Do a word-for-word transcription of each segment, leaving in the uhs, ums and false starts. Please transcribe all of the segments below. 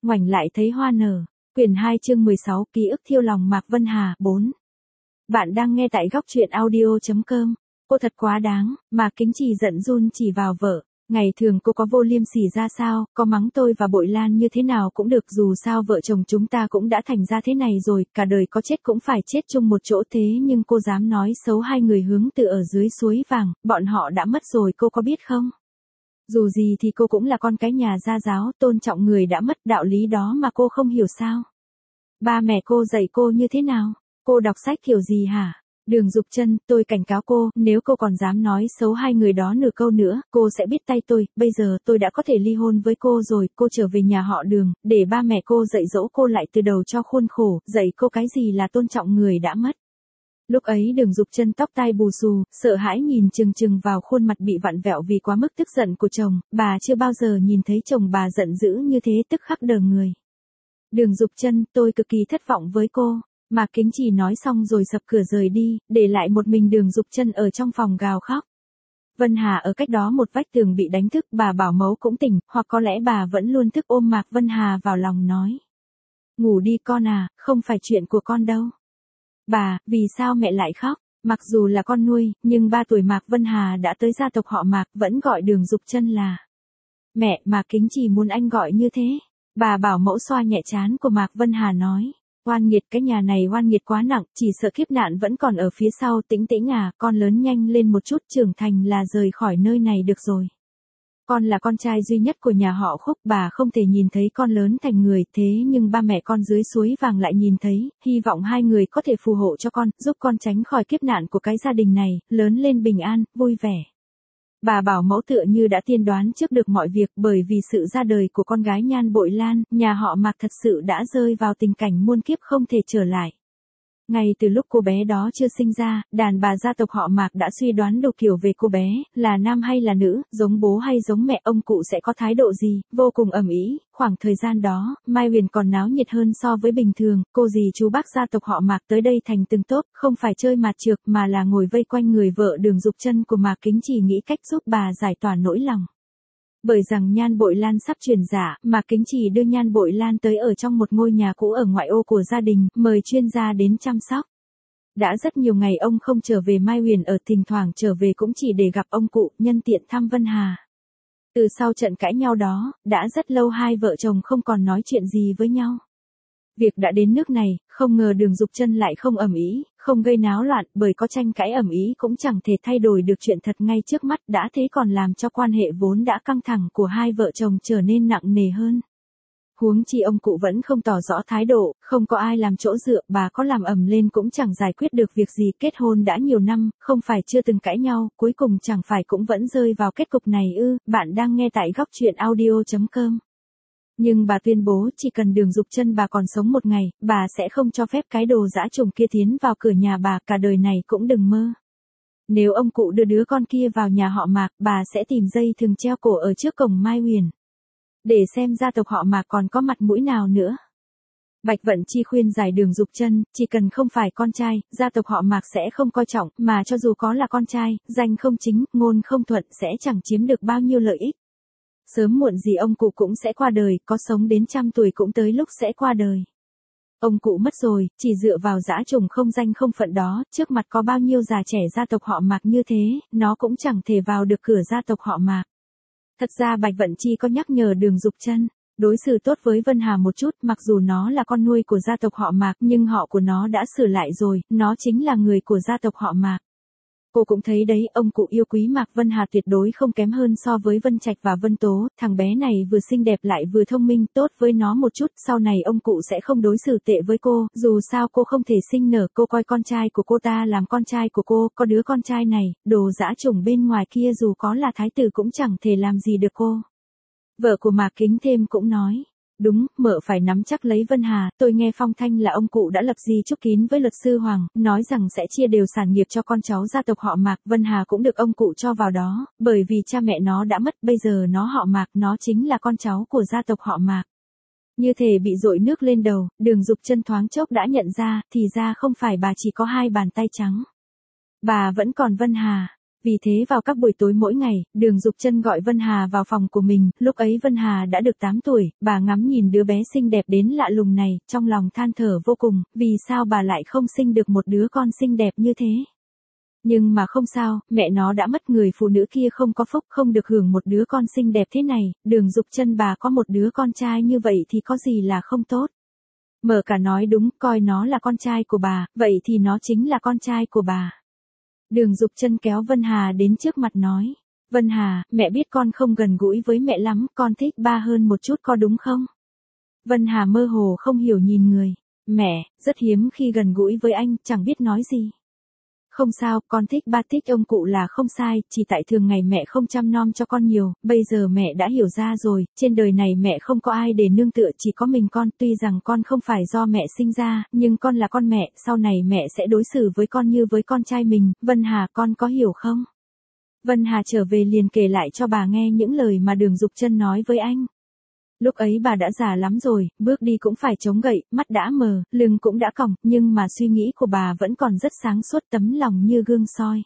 ngoảnh lại thấy hoa nở. Quyển hai chương mười sáu, ký ức thiêu lòng Mạc Vân Hà, bốn. Bạn đang nghe tại góc truyện audio chấm com. Cô thật quá đáng, Mạc Kính Trì giận run chỉ vào vợ. Ngày thường cô có vô liêm sỉ ra sao, có mắng tôi và Bội Lan như thế nào cũng được, dù sao vợ chồng chúng ta cũng đã thành ra thế này rồi, cả đời có chết cũng phải chết chung một chỗ, thế nhưng cô dám nói xấu hai người hướng từ ở dưới suối vàng, bọn họ đã mất rồi, cô có biết không? Dù gì thì cô cũng là con cái nhà gia giáo, tôn trọng người đã mất, đạo lý đó mà cô không hiểu sao? Ba mẹ cô dạy cô như thế nào? Cô đọc sách kiểu gì hả? Đường Dục Chân, tôi cảnh cáo cô, nếu cô còn dám nói xấu hai người đó nửa câu nữa, cô sẽ biết tay tôi, bây giờ tôi đã có thể ly hôn với cô rồi, cô trở về nhà họ Đường, để ba mẹ cô dạy dỗ cô lại từ đầu cho khuôn khổ, dạy cô cái gì là tôn trọng người đã mất. Lúc ấy Đường Dục Chân tóc tai bù xù, sợ hãi nhìn chừng chừng vào khuôn mặt bị vặn vẹo vì quá mức tức giận của chồng, bà chưa bao giờ nhìn thấy chồng bà giận dữ như thế, tức khắc đờ người. Đường Dục Chân, tôi cực kỳ thất vọng với cô. Mạc Kính Trì nói xong rồi sập cửa rời đi, để lại một mình Đường Dục Chân ở trong phòng gào khóc. Vân Hà ở cách đó một vách tường bị đánh thức, bà bảo mẫu cũng tỉnh, hoặc có lẽ bà vẫn luôn thức, ôm Mạc Vân Hà vào lòng nói. Ngủ đi con à, không phải chuyện của con đâu. Bà, vì sao mẹ lại khóc? Mặc dù là con nuôi, nhưng ba tuổi Mạc Vân Hà đã tới gia tộc họ Mạc, vẫn gọi Đường Dục Chân là mẹ. Mạc Kính Trì muốn anh gọi như thế. Bà bảo mẫu xoa nhẹ trán của Mạc Vân Hà nói. Oan nghiệt, cái nhà này oan nghiệt quá nặng, chỉ sợ kiếp nạn vẫn còn ở phía sau. Tĩnh Tĩnh à, con lớn nhanh lên một chút, trưởng thành là rời khỏi nơi này được rồi. Con là con trai duy nhất của nhà họ Khúc, bà không thể nhìn thấy con lớn thành người, thế nhưng ba mẹ con dưới suối vàng lại nhìn thấy, hy vọng hai người có thể phù hộ cho con, giúp con tránh khỏi kiếp nạn của cái gia đình này, lớn lên bình an, vui vẻ. Bà bảo mẫu tựa như đã tiên đoán trước được mọi việc, bởi vì sự ra đời của con gái Nhan Bội Lan, nhà họ Mạc thật sự đã rơi vào tình cảnh muôn kiếp không thể trở lại. Ngay từ lúc cô bé đó chưa sinh ra, đàn bà gia tộc họ Mạc đã suy đoán đủ kiểu về cô bé, là nam hay là nữ, giống bố hay giống mẹ, ông cụ sẽ có thái độ gì, vô cùng ầm ĩ. Khoảng thời gian đó, Mai Huyền còn náo nhiệt hơn so với bình thường, cô dì chú bác gia tộc họ Mạc tới đây thành từng tốp, không phải chơi mạt trược mà là ngồi vây quanh người vợ Đường Dục Chân của Mạc Kính Trì nghĩ cách giúp bà giải tỏa nỗi lòng. Bởi rằng Nhan Bội Lan sắp truyền dạ, Mạc Kính Trì đưa Nhan Bội Lan tới ở trong một ngôi nhà cũ ở ngoại ô của gia đình, mời chuyên gia đến chăm sóc. Đã rất nhiều ngày ông không trở về, Mai Huyền ở thỉnh thoảng trở về cũng chỉ để gặp ông cụ, nhân tiện thăm Vân Hà. Từ sau trận cãi nhau đó, đã rất lâu hai vợ chồng không còn nói chuyện gì với nhau. Việc đã đến nước này, không ngờ Đường Dục Chân lại không ầm ĩ, không gây náo loạn, bởi có tranh cãi ầm ĩ cũng chẳng thể thay đổi được chuyện thật ngay trước mắt, đã thế còn làm cho quan hệ vốn đã căng thẳng của hai vợ chồng trở nên nặng nề hơn. Huống chi ông cụ vẫn không tỏ rõ thái độ, không có ai làm chỗ dựa, bà có làm ầm lên cũng chẳng giải quyết được việc gì, kết hôn đã nhiều năm, không phải chưa từng cãi nhau, cuối cùng chẳng phải cũng vẫn rơi vào kết cục này ư? Bạn đang nghe tại góc truyện audio chấm com. Nhưng bà tuyên bố chỉ cần Đường Dục Chân bà còn sống một ngày, bà sẽ không cho phép cái đồ dã trùng kia tiến vào cửa nhà bà, cả đời này cũng đừng mơ. Nếu ông cụ đưa đứa con kia vào nhà họ Mạc, bà sẽ tìm dây thừng treo cổ ở trước cổng Mai Huyền. Để xem gia tộc họ Mạc còn có mặt mũi nào nữa. Bạch Vận Chi khuyên giải Đường Dục Chân, chỉ cần không phải con trai, gia tộc họ Mạc sẽ không coi trọng, mà cho dù có là con trai, danh không chính, ngôn không thuận sẽ chẳng chiếm được bao nhiêu lợi ích. Sớm muộn gì ông cụ cũng sẽ qua đời, có sống đến trăm tuổi cũng tới lúc sẽ qua đời. Ông cụ mất rồi, chỉ dựa vào dã trùng không danh không phận đó, trước mặt có bao nhiêu già trẻ gia tộc họ Mạc như thế, nó cũng chẳng thể vào được cửa gia tộc họ Mạc. Thật ra Bạch Vận Chi có nhắc nhở Đường Dục Chân đối xử tốt với Vân Hà một chút, mặc dù nó là con nuôi của gia tộc họ Mạc, nhưng họ của nó đã sửa lại rồi, nó chính là người của gia tộc họ Mạc. Cô cũng thấy đấy, ông cụ yêu quý Mạc Vân Hà tuyệt đối không kém hơn so với Vân Trạch và Vân Tố, thằng bé này vừa xinh đẹp lại vừa thông minh, tốt với nó một chút, sau này ông cụ sẽ không đối xử tệ với cô, dù sao cô không thể sinh nở, cô coi con trai của cô ta làm con trai của cô, có đứa con trai này, đồ dã trùng bên ngoài kia dù có là thái tử cũng chẳng thể làm gì được cô. Vợ của Mạc Kính Thêm cũng nói. Đúng, mợ phải nắm chắc lấy Vân Hà, tôi nghe phong thanh là ông cụ đã lập di chúc kín với luật sư Hoàng, nói rằng sẽ chia đều sản nghiệp cho con cháu gia tộc họ Mạc, Vân Hà cũng được ông cụ cho vào đó, bởi vì cha mẹ nó đã mất, bây giờ nó họ Mạc, nó chính là con cháu của gia tộc họ Mạc. Như thể bị dội nước lên đầu, Đường Dục Chân thoáng chốc đã nhận ra, thì ra không phải bà chỉ có hai bàn tay trắng. Bà vẫn còn Vân Hà. Vì thế vào các buổi tối mỗi ngày, Đường Dục Chân gọi Vân Hà vào phòng của mình, lúc ấy Vân Hà đã được tám tuổi, bà ngắm nhìn đứa bé xinh đẹp đến lạ lùng này, trong lòng than thở vô cùng, vì sao bà lại không sinh được một đứa con xinh đẹp như thế. Nhưng mà không sao, mẹ nó đã mất, người phụ nữ kia không có phúc, không được hưởng một đứa con xinh đẹp thế này, Đường Dục Chân bà có một đứa con trai như vậy thì có gì là không tốt. Mở cả nói đúng, coi nó là con trai của bà, vậy thì nó chính là con trai của bà. Đường Dục Chân kéo Vân Hà đến trước mặt nói. Vân Hà, mẹ biết con không gần gũi với mẹ lắm, con thích ba hơn một chút có đúng không? Vân Hà mơ hồ không hiểu nhìn người. Mẹ, rất hiếm khi gần gũi với anh, chẳng biết nói gì. Không sao, con thích ba thích ông cụ là không sai, chỉ tại thường ngày mẹ không chăm nom cho con nhiều, bây giờ mẹ đã hiểu ra rồi, trên đời này mẹ không có ai để nương tựa, chỉ có mình con, tuy rằng con không phải do mẹ sinh ra, nhưng con là con mẹ, sau này mẹ sẽ đối xử với con như với con trai mình, Vân Hà con có hiểu không? Vân Hà trở về liền kể lại cho bà nghe những lời mà Đường Dục Chân nói với anh. Lúc ấy bà đã già lắm rồi, bước đi cũng phải chống gậy, mắt đã mờ, lưng cũng đã còng, nhưng mà suy nghĩ của bà vẫn còn rất sáng suốt, tấm lòng như gương soi.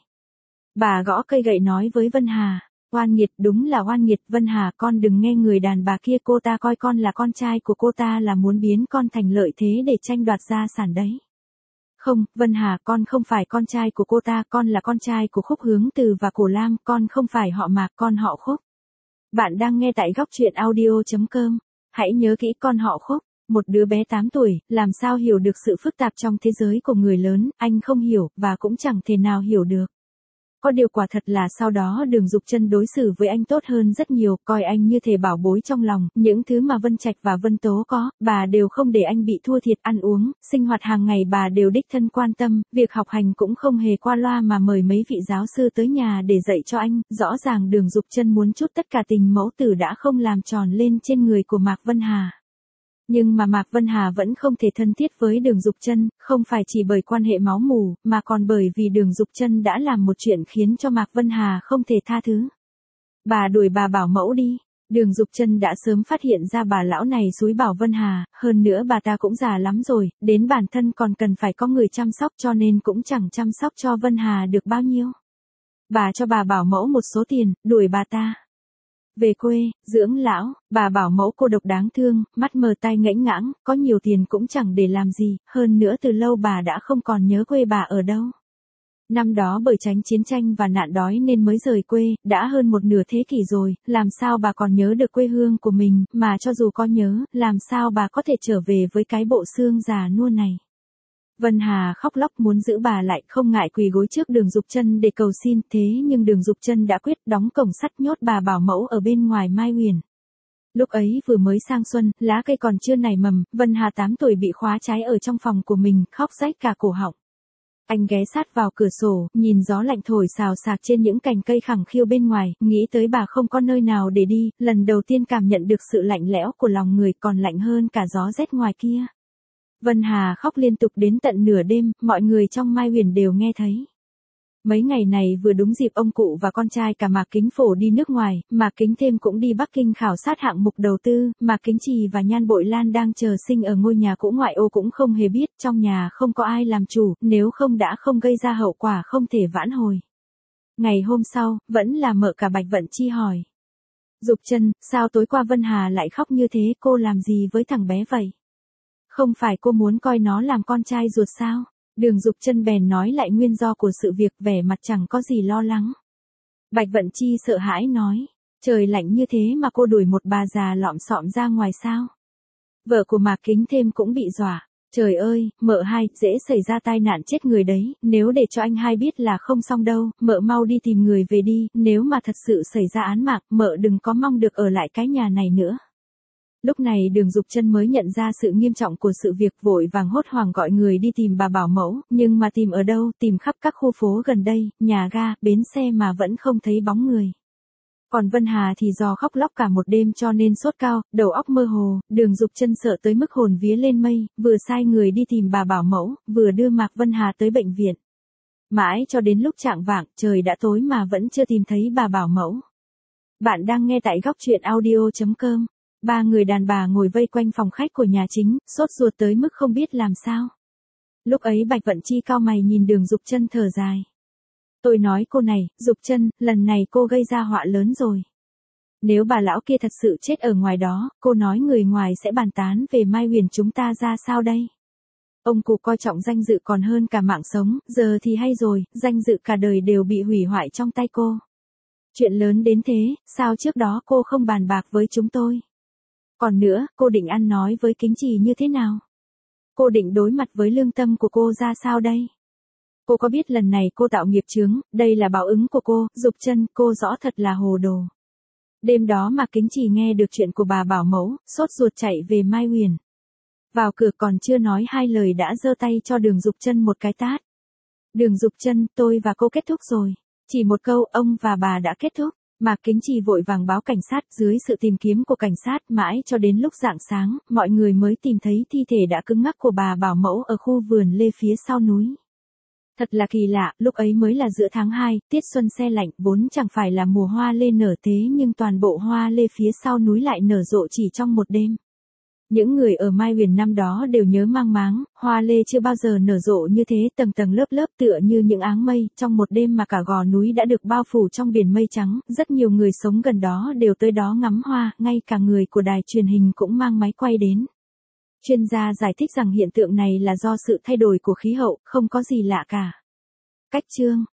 Bà gõ cây gậy nói với Vân Hà, oan nghiệt, đúng là oan nghiệt, Vân Hà con đừng nghe người đàn bà kia, cô ta coi con là con trai của cô ta là muốn biến con thành lợi thế để tranh đoạt gia sản đấy. Không, Vân Hà con không phải con trai của cô ta, con là con trai của Khúc Hướng Từ và Cổ Lam, con không phải họ Mạc, con họ Khúc. Bạn đang nghe tại góc truyện audio chấm com. Hãy nhớ kỹ, con họ Khúc, một đứa bé tám tuổi, làm sao hiểu được sự phức tạp trong thế giới của người lớn, anh không hiểu, và cũng chẳng thể nào hiểu được. Có điều quả thật là sau đó Đường Dục Chân đối xử với anh tốt hơn rất nhiều, coi anh như thể bảo bối trong lòng, những thứ mà Vân Trạch và Vân Tố có, bà đều không để anh bị thua thiệt, ăn uống, sinh hoạt hàng ngày bà đều đích thân quan tâm, việc học hành cũng không hề qua loa mà mời mấy vị giáo sư tới nhà để dạy cho anh, rõ ràng Đường Dục Chân muốn chút tất cả tình mẫu tử đã không làm tròn lên trên người của Mạc Vân Hà. Nhưng mà Mạc Vân Hà vẫn không thể thân thiết với Đường Dục Chân, không phải chỉ bởi quan hệ máu mủ, mà còn bởi vì Đường Dục Chân đã làm một chuyện khiến cho Mạc Vân Hà không thể tha thứ. Bà đuổi bà bảo mẫu đi. Đường Dục Chân đã sớm phát hiện ra bà lão này xúi bảo Vân Hà, hơn nữa bà ta cũng già lắm rồi, đến bản thân còn cần phải có người chăm sóc, cho nên cũng chẳng chăm sóc cho Vân Hà được bao nhiêu. Bà cho bà bảo mẫu một số tiền, đuổi bà ta về quê, dưỡng lão. Bà bảo mẫu cô độc đáng thương, mắt mờ tai ngẽnh ngãng, có nhiều tiền cũng chẳng để làm gì, hơn nữa từ lâu bà đã không còn nhớ quê bà ở đâu. Năm đó bởi tránh chiến tranh và nạn đói nên mới rời quê, đã hơn một nửa thế kỷ rồi, làm sao bà còn nhớ được quê hương của mình, mà cho dù có nhớ, làm sao bà có thể trở về với cái bộ xương già nua này. Vân Hà khóc lóc muốn giữ bà lại, không ngại quỳ gối trước Đường Dục Chân để cầu xin, thế nhưng Đường Dục Chân đã quyết đóng cổng sắt nhốt bà bảo mẫu ở bên ngoài Mai Huyền. Lúc ấy vừa mới sang xuân, lá cây còn chưa nảy mầm, Vân Hà tám tuổi bị khóa trái ở trong phòng của mình, khóc rách cả cổ họng. Anh ghé sát vào cửa sổ, nhìn gió lạnh thổi xào xạc trên những cành cây khẳng khiu bên ngoài, nghĩ tới bà không có nơi nào để đi, lần đầu tiên cảm nhận được sự lạnh lẽo của lòng người, còn lạnh hơn cả gió rét ngoài kia. Vân Hà khóc liên tục đến tận nửa đêm, mọi người trong Mai Huyền đều nghe thấy. Mấy ngày này vừa đúng dịp ông cụ và con trai cả Mạc Kính Phổ đi nước ngoài, Mạc Kính Thêm cũng đi Bắc Kinh khảo sát hạng mục đầu tư, Mạc Kính Trì và Nhan Bội Lan đang chờ sinh ở ngôi nhà cũ ngoại ô cũng không hề biết, trong nhà không có ai làm chủ, nếu không đã không gây ra hậu quả không thể vãn hồi. Ngày hôm sau, vẫn là mợ cả Bạch Vận Chi hỏi. Dục Chân, sao tối qua Vân Hà lại khóc như thế, cô làm gì với thằng bé vậy? Không phải cô muốn coi nó làm con trai ruột sao? Đường Dục Chân bèn nói lại nguyên do của sự việc, vẻ mặt chẳng có gì lo lắng. Bạch Vận Chi sợ hãi nói, trời lạnh như thế mà cô đuổi một bà già lọm xọm ra ngoài sao? Vợ của Mạc Kính Thêm cũng bị dọa, trời ơi, mợ hai, dễ xảy ra tai nạn chết người đấy, nếu để cho anh hai biết là không xong đâu, mợ mau đi tìm người về đi, nếu mà thật sự xảy ra án mạng, mợ đừng có mong được ở lại cái nhà này nữa. Lúc này Đường Dục Chân mới nhận ra sự nghiêm trọng của sự việc, vội vàng hốt hoảng gọi người đi tìm bà bảo mẫu, nhưng mà tìm ở đâu, tìm khắp các khu phố gần đây, nhà ga, bến xe mà vẫn không thấy bóng người. Còn Vân Hà thì do khóc lóc cả một đêm cho nên sốt cao, đầu óc mơ hồ, Đường Dục Chân sợ tới mức hồn vía lên mây, vừa sai người đi tìm bà bảo mẫu, vừa đưa Mạc Vân Hà tới bệnh viện. Mãi cho đến lúc chạng vạng, trời đã tối mà vẫn chưa tìm thấy bà bảo mẫu. Bạn đang nghe tại góc truyện audio chấm com. Ba người đàn bà ngồi vây quanh phòng khách của nhà chính, sốt ruột tới mức không biết làm sao. Lúc ấy Bạch Vận Chi cau mày nhìn Đường Dục Chân thở dài. Tôi nói cô này, Dục Trân, lần này cô gây ra họa lớn rồi. Nếu bà lão kia thật sự chết ở ngoài đó, cô nói người ngoài sẽ bàn tán về Mai Huyền chúng ta ra sao đây? Ông cụ coi trọng danh dự còn hơn cả mạng sống, giờ thì hay rồi, danh dự cả đời đều bị hủy hoại trong tay cô. Chuyện lớn đến thế, sao trước đó cô không bàn bạc với chúng tôi? Còn nữa, cô định ăn nói với Kính Trì như thế nào? Cô định đối mặt với lương tâm của cô ra sao đây? Cô có biết lần này cô tạo nghiệp chướng, đây là báo ứng của cô, Dục Trân, cô rõ thật là hồ đồ. Đêm đó mà Kính Trì nghe được chuyện của bà bảo mẫu, sốt ruột chạy về Mai Huyền. Vào cửa còn chưa nói hai lời đã giơ tay cho Đường Dục Trân một cái tát. Đường Dục Trân, tôi và cô kết thúc rồi. Chỉ một câu, ông và bà đã kết thúc. Mạc Kính Trì vội vàng báo cảnh sát, dưới sự tìm kiếm của cảnh sát mãi cho đến lúc rạng sáng, mọi người mới tìm thấy thi thể đã cứng ngắc của bà bảo mẫu ở khu vườn lê phía sau núi. Thật là kỳ lạ, lúc ấy mới là giữa tháng hai, tiết xuân se lạnh, vốn chẳng phải là mùa hoa lê nở thế nhưng toàn bộ hoa lê phía sau núi lại nở rộ chỉ trong một đêm. Những người ở Mai Huyền năm đó đều nhớ mang máng, hoa lê chưa bao giờ nở rộ như thế, tầng tầng lớp lớp tựa như những áng mây, trong một đêm mà cả gò núi đã được bao phủ trong biển mây trắng, rất nhiều người sống gần đó đều tới đó ngắm hoa, ngay cả người của đài truyền hình cũng mang máy quay đến. Chuyên gia giải thích rằng hiện tượng này là do sự thay đổi của khí hậu, không có gì lạ cả. Cách chương